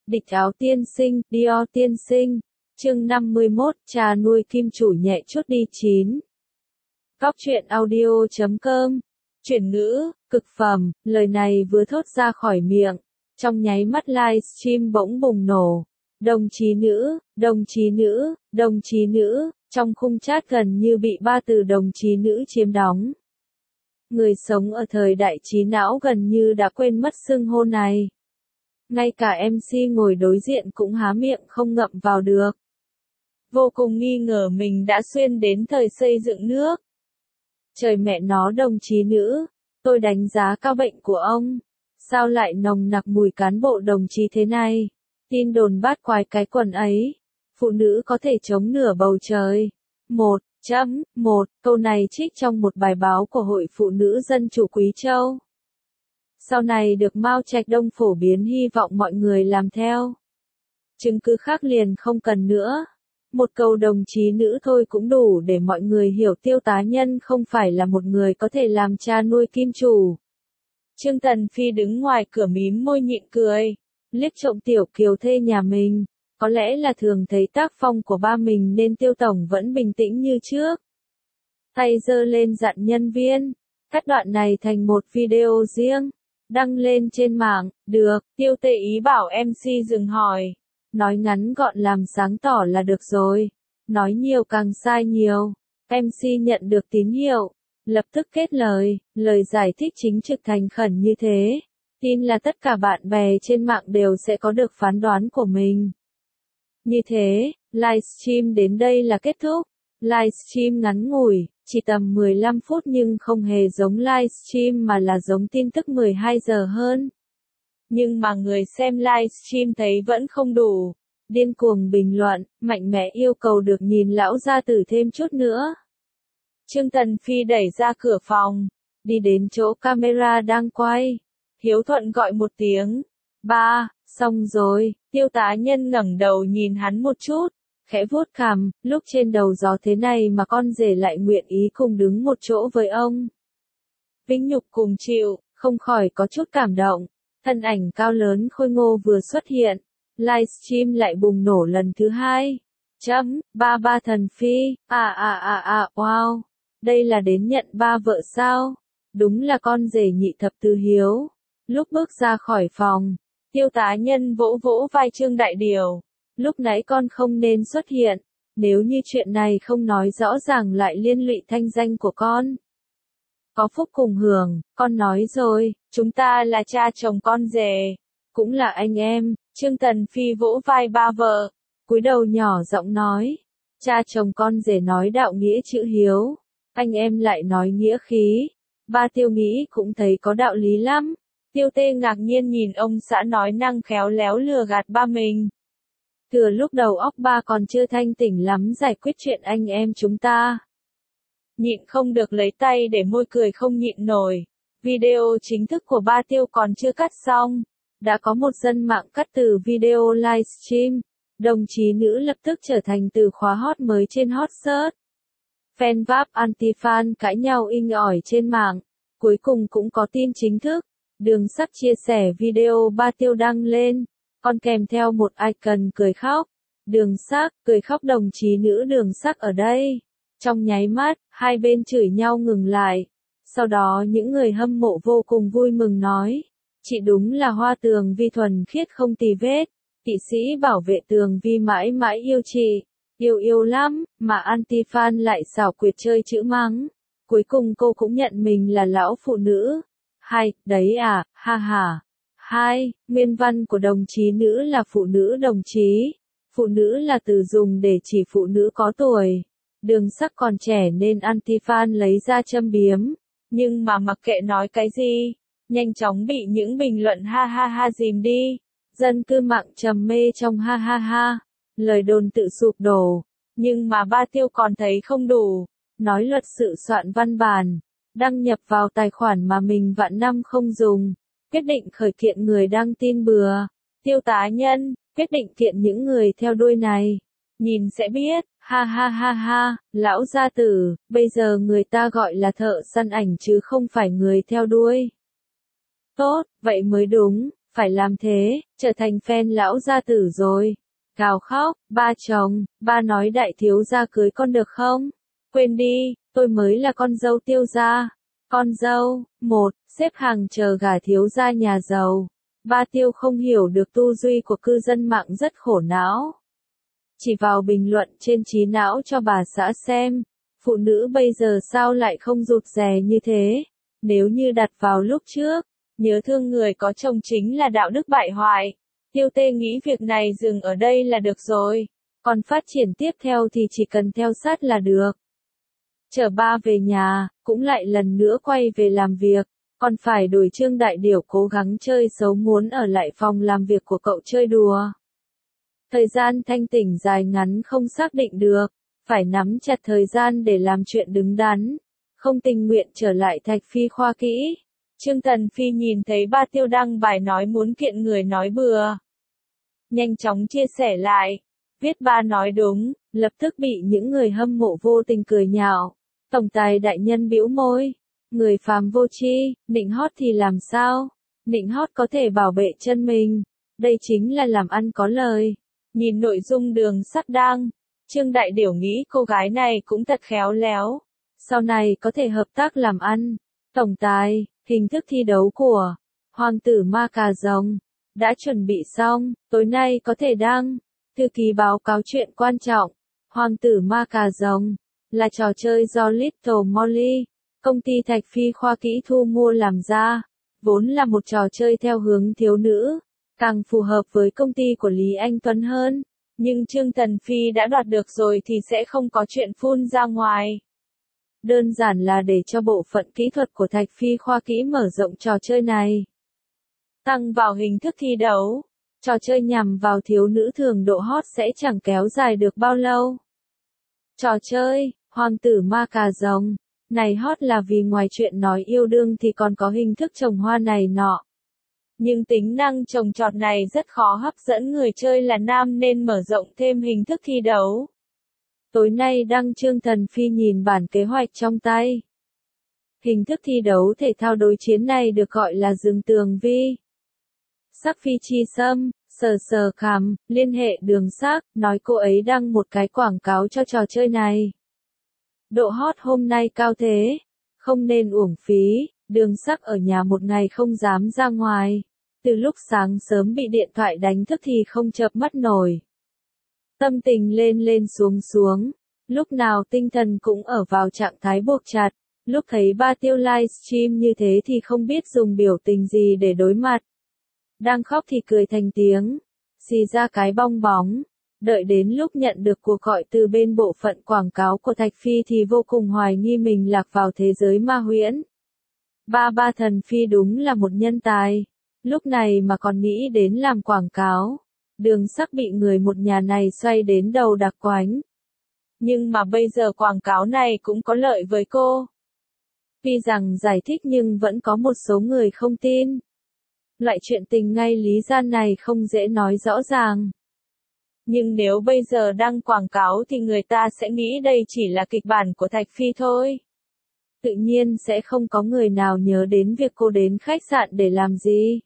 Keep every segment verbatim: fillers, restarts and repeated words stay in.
Địch áo tiên sinh, Dior tiên sinh. Chương năm mươi mốt, trà nuôi kim chủ nhẹ chút đi chín. Góc truyện audio chấm com. Chuyển ngữ, cực phẩm, lời này vừa thốt ra khỏi miệng. Trong nháy mắt livestream bỗng bùng nổ. Đồng chí nữ, đồng chí nữ, đồng chí nữ, trong khung chat gần như bị ba từ đồng chí nữ chiếm đóng. Người sống ở thời đại trí não gần như đã quên mất xưng hô này. Ngay cả em xê ngồi đối diện cũng há miệng không ngậm vào được. Vô cùng nghi ngờ mình đã xuyên đến thời xây dựng nước. Trời mẹ nó đồng chí nữ, tôi đánh giá cao bệnh của ông. Sao lại nồng nặc mùi cán bộ đồng chí thế này? Tin đồn bát quái cái quần ấy. Phụ nữ có thể chống nửa bầu trời. một chấm một Câu này trích trong một bài báo của Hội Phụ nữ Dân chủ Quý Châu. Sau này được Mao Trạch Đông phổ biến, hy vọng mọi người làm theo. Chứng cứ khác liền không cần nữa. Một câu đồng chí nữ thôi cũng đủ để mọi người hiểu Tiêu Tá Nhân không phải là một người có thể làm cha nuôi kim chủ. Trương Tần Phi đứng ngoài cửa mím môi nhịn cười, liếc trộm Tiểu Kiều thê nhà mình. Có lẽ là thường thấy tác phong của ba mình nên Tiêu Tổng vẫn bình tĩnh như trước. Tay giơ lên dặn nhân viên, cắt đoạn này thành một video riêng, đăng lên trên mạng. Được, Tiêu Tê ý bảo em xê dừng hỏi. Nói ngắn gọn làm sáng tỏ là được rồi. Nói nhiều càng sai nhiều. em xê nhận được tín hiệu, lập tức kết lời, lời giải thích chính trực thành khẩn như thế. Tin là tất cả bạn bè trên mạng đều sẽ có được phán đoán của mình. Như thế, livestream đến đây là kết thúc. Livestream ngắn ngủi, chỉ tầm mười lăm phút nhưng không hề giống livestream mà là giống tin tức mười hai giờ hơn. Nhưng mà người xem livestream thấy vẫn không đủ. Điên cuồng bình luận, mạnh mẽ yêu cầu được nhìn lão gia tử thêm chút nữa. Trương Tần Phi đẩy ra cửa phòng, đi đến chỗ camera đang quay. Hiếu thuận gọi một tiếng. Ba, xong rồi. Tiêu Tá Nhân ngẩng đầu nhìn hắn một chút, khẽ vuốt cằm, lúc trên đầu gió thế này mà con rể lại nguyện ý cùng đứng một chỗ với ông. Vinh nhục cùng chịu, không khỏi có chút cảm động. Thân ảnh cao lớn khôi ngô vừa xuất hiện, livestream lại bùng nổ lần thứ hai. Chấm, ba ba thần phi, à à à à, wow, đây là đến nhận ba vợ sao? Đúng là con rể nhị thập tứ hiếu. Lúc bước ra khỏi phòng, Tiêu Tá Nhân vỗ vỗ vai Trương Đại Điều. Lúc nãy con không nên xuất hiện, nếu như chuyện này không nói rõ ràng lại liên lụy thanh danh của con. Có phúc cùng hưởng, con nói rồi, chúng ta là cha chồng con rể, cũng là anh em. Trương Tần Phi vỗ vai ba vợ, cúi đầu nhỏ giọng nói, cha chồng con rể nói đạo nghĩa chữ hiếu, anh em lại nói nghĩa khí. Ba Tiêu nghĩ cũng thấy có đạo lý lắm. Tiêu Tê ngạc nhiên nhìn ông xã nói năng khéo léo lừa gạt ba mình. Từ lúc đầu óc ba còn chưa thanh tỉnh lắm giải quyết chuyện anh em chúng ta. Nhịn không được lấy tay để môi cười không nhịn nổi. Video chính thức của ba Tiêu còn chưa cắt xong. Đã có một dân mạng cắt từ video livestream. Đồng chí nữ lập tức trở thành từ khóa hot mới trên hot search. Fan váp anti-fan cãi nhau inh ỏi trên mạng. Cuối cùng cũng có tin chính thức. Đường Sắc chia sẻ video ba Tiêu đăng lên, còn kèm theo một icon cười khóc. Đường Sắc, cười khóc đồng chí nữ Đường Sắc ở đây. Trong nháy mắt, hai bên chửi nhau ngừng lại. Sau đó những người hâm mộ vô cùng vui mừng nói, chị đúng là Hoa Tường Vi thuần khiết không tì vết. Kỵ sĩ bảo vệ Tường Vi mãi mãi yêu chị, yêu yêu lắm, mà anti-fan lại xảo quyệt chơi chữ mắng. Cuối cùng cô cũng nhận mình là lão phụ nữ. Hai, đấy à, ha ha. Hai, nguyên văn của đồng chí nữ là phụ nữ đồng chí. Phụ nữ là từ dùng để chỉ phụ nữ có tuổi. Đường Sắc còn trẻ nên anti-fan lấy ra châm biếm. Nhưng mà mặc kệ nói cái gì, nhanh chóng bị những bình luận ha ha ha dìm đi. Dân cư mạng trầm mê trong ha ha ha. Lời đồn tự sụp đổ. Nhưng mà ba Tiêu còn thấy không đủ. Nói luật sự soạn văn bản. Đăng nhập vào tài khoản mà mình vạn năm không dùng. Quyết định khởi kiện người đăng tin bừa. Tiêu Tá Nhân, quyết định kiện những người theo đuôi này. Nhìn sẽ biết, ha ha ha ha, lão gia tử, bây giờ người ta gọi là thợ săn ảnh chứ không phải người theo đuôi. Tốt, vậy mới đúng, phải làm thế, trở thành phen lão gia tử rồi. Gào khóc, ba chồng, ba nói đại thiếu gia cưới con được không? Quên đi, tôi mới là con dâu Tiêu gia. Con dâu, một, xếp hàng chờ gả thiếu gia nhà giàu. Ba Tiêu không hiểu được tu duy của cư dân mạng rất khổ não. Chỉ vào bình luận trên trí não cho bà xã xem, phụ nữ bây giờ sao lại không rụt rè như thế? Nếu như đặt vào lúc trước, nhớ thương người có chồng chính là đạo đức bại hoại. Tiêu Tê nghĩ việc này dừng ở đây là được rồi, còn phát triển tiếp theo thì chỉ cần theo sát là được. Chờ ba về nhà, cũng lại lần nữa quay về làm việc, còn phải đuổi Trương Đại Điểu cố gắng chơi xấu muốn ở lại phòng làm việc của cậu chơi đùa. Thời gian thanh tỉnh dài ngắn không xác định được, phải nắm chặt thời gian để làm chuyện đứng đắn, không tình nguyện trở lại Thạch Phi khoa kỹ. Trương Tần Phi nhìn thấy ba Tiêu đăng bài nói muốn kiện người nói bừa. Nhanh chóng chia sẻ lại, viết ba nói đúng, lập tức bị những người hâm mộ vô tình cười nhạo. Tổng tài đại nhân bĩu môi, người phàm vô tri, nịnh hót thì làm sao? Nịnh hót có thể bảo vệ chân mình, đây chính là làm ăn có lời. Nhìn nội dung Đường Sắt đăng, Trương Đại Điểu nghĩ cô gái này cũng thật khéo léo, sau này có thể hợp tác làm ăn. Tổng tài, hình thức thi đấu của Hoàng tử Ma Cà Rồng đã chuẩn bị xong, tối nay có thể đăng. Thư ký báo cáo chuyện quan trọng. Hoàng tử Ma Cà Rồng là trò chơi do Little Molly, công ty Thạch Phi khoa kỹ thu mua làm ra, vốn là một trò chơi theo hướng thiếu nữ, càng phù hợp với công ty của Lý Anh Tuấn hơn, nhưng Trương Tần Phi đã đoạt được rồi thì sẽ không có chuyện phun ra ngoài. Đơn giản là để cho bộ phận kỹ thuật của Thạch Phi khoa kỹ mở rộng trò chơi này. Tăng vào hình thức thi đấu, trò chơi nhằm vào thiếu nữ thường độ hot sẽ chẳng kéo dài được bao lâu. Trò chơi, Hoàng tử Ma Cà Rồng, này hot là vì ngoài chuyện nói yêu đương thì còn có hình thức trồng hoa này nọ. Nhưng tính năng trồng trọt này rất khó hấp dẫn người chơi là nam nên mở rộng thêm hình thức thi đấu. Tối nay đăng Trương Tần Phi nhìn bản kế hoạch trong tay. Hình thức thi đấu thể thao đối chiến này được gọi là rừng tường vi. Sắc Phi Chi Sâm, sờ sờ khằm, liên hệ Đường Sắc, nói cô ấy đăng một cái quảng cáo cho trò chơi này. Độ hot hôm nay cao thế, không nên uổng phí. Đường Sắc ở nhà một ngày không dám ra ngoài, từ lúc sáng sớm bị điện thoại đánh thức thì không chợp mắt nổi. Tâm tình lên lên xuống xuống, lúc nào tinh thần cũng ở vào trạng thái buộc chặt, lúc thấy ba Tiêu livestream như thế thì không biết dùng biểu tình gì để đối mặt. Đang khóc thì cười thành tiếng, xì ra cái bong bóng, đợi đến lúc nhận được cuộc gọi từ bên bộ phận quảng cáo của Thạch Phi thì vô cùng hoài nghi mình lạc vào thế giới ma huyễn. Ba ba thần Phi đúng là một nhân tài, lúc này mà còn nghĩ đến làm quảng cáo. Đường Sắc bị người một nhà này xoay đến đầu đặc quánh. Nhưng mà bây giờ quảng cáo này cũng có lợi với cô. Tuy rằng giải thích nhưng vẫn có một số người không tin. Loại chuyện tình ngay lý gian này không dễ nói rõ ràng. Nhưng nếu bây giờ đăng quảng cáo thì người ta sẽ nghĩ đây chỉ là kịch bản của Thạch Phi thôi. Tự nhiên sẽ không có người nào nhớ đến việc cô đến khách sạn để làm gì.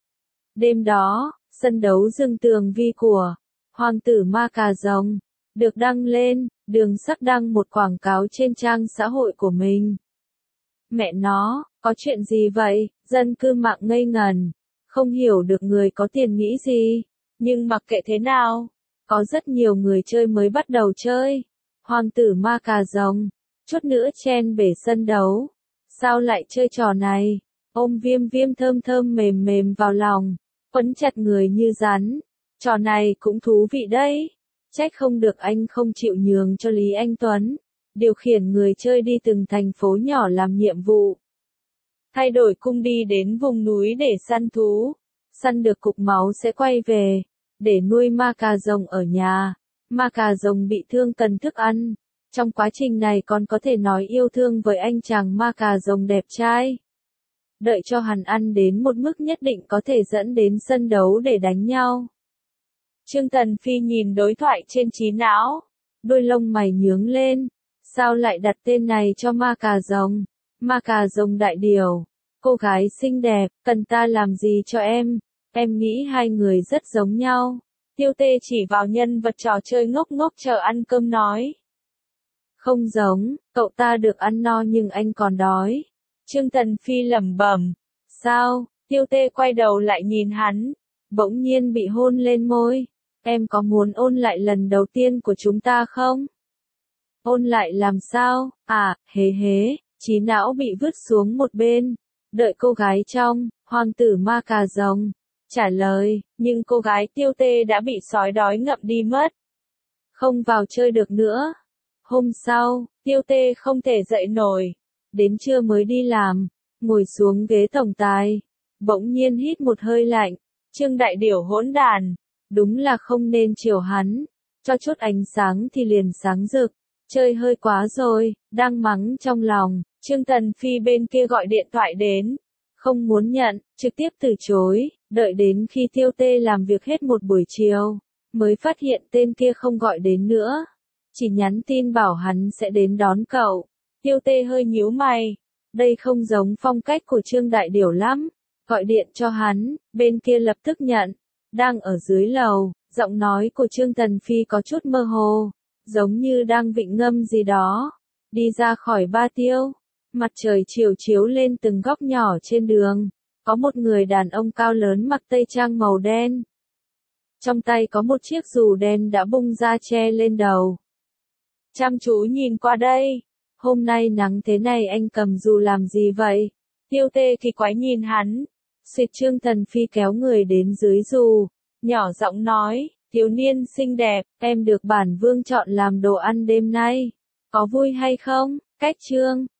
Đêm đó, sân đấu rừng tường vi của Hoàng tử Ma Cà Rồng được đăng lên, Đường Sắc đăng một quảng cáo trên trang xã hội của mình. Mẹ nó, có chuyện gì vậy? Dân cư mạng ngây ngần, không hiểu được người có tiền nghĩ gì, nhưng mặc kệ thế nào, có rất nhiều người chơi mới bắt đầu chơi. Hoàng tử Ma Cà Rồng, chút nữa chen bể sân đấu. Sao lại chơi trò này? Ôm Viêm Viêm thơm thơm mềm mềm vào lòng, quấn chặt người như rắn. Trò này cũng thú vị đấy. Trách không được anh không chịu nhường cho Lý Anh Tuấn, điều khiển người chơi đi từng thành phố nhỏ làm nhiệm vụ. Thay đổi cung đi đến vùng núi để săn thú. Săn được cục máu sẽ quay về, để nuôi ma cà rồng ở nhà. Ma cà rồng bị thương cần thức ăn. Trong quá trình này còn có thể nói yêu thương với anh chàng ma cà rồng đẹp trai. Đợi cho hắn ăn đến một mức nhất định có thể dẫn đến sân đấu để đánh nhau. Trương Tần Phi nhìn đối thoại trên trí não, đôi lông mày nhướng lên. Sao lại đặt tên này cho ma cà rồng? Ma cà rồng đại điều, cô gái xinh đẹp, cần ta làm gì cho em? Em nghĩ hai người rất giống nhau. Tiêu Tê chỉ vào nhân vật trò chơi ngốc ngốc chờ ăn cơm nói. Không giống, cậu ta được ăn no nhưng anh còn đói. Trương Tần Phi lẩm bẩm. Sao? Tiêu Tê quay đầu lại nhìn hắn, bỗng nhiên bị hôn lên môi. Em có muốn ôn lại lần đầu tiên của chúng ta không? Ôn lại làm sao? À, hế hế, trí não bị vứt xuống một bên. Đợi cô gái trong, hoàng tử ma cà rồng trả lời, nhưng cô gái Tiêu Tê đã bị sói đói ngậm đi mất. Không vào chơi được nữa. Hôm sau, Tiêu Tê không thể dậy nổi. Đến trưa mới đi làm, ngồi xuống ghế tổng tài. Bỗng nhiên hít một hơi lạnh. Trương Đại Điểu hỗn đàn. Đúng là không nên chiều hắn. Cho chút ánh sáng thì liền sáng rực. Chơi hơi quá rồi, đang mắng trong lòng. Trương Tần Phi bên kia gọi điện thoại đến. Không muốn nhận, trực tiếp từ chối. Đợi đến khi Tiêu Tê làm việc hết một buổi chiều, mới phát hiện tên kia không gọi đến nữa. Chỉ nhắn tin bảo hắn sẽ đến đón cậu. Tiêu Tê hơi nhíu mày. Đây không giống phong cách của Trương Đại Điểu lắm. Gọi điện cho hắn, bên kia lập tức nhận. Đang ở dưới lầu, giọng nói của Trương Tần Phi có chút mơ hồ, giống như đang vịnh ngâm gì đó. Đi ra khỏi Ba Tiêu, mặt trời chiều chiếu lên từng góc nhỏ trên đường. Có một người đàn ông cao lớn mặc tây trang màu đen. Trong tay có một chiếc dù đen đã bung ra che lên đầu. Chăm chú nhìn qua đây. Hôm nay nắng thế này anh cầm dù làm gì vậy? Tiêu Tê kỳ quái nhìn hắn. Xuyệt Trương Tần Phi kéo người đến dưới dù. Nhỏ giọng nói, thiếu niên xinh đẹp, em được bản vương chọn làm đồ ăn đêm nay. Có vui hay không? Cách Trương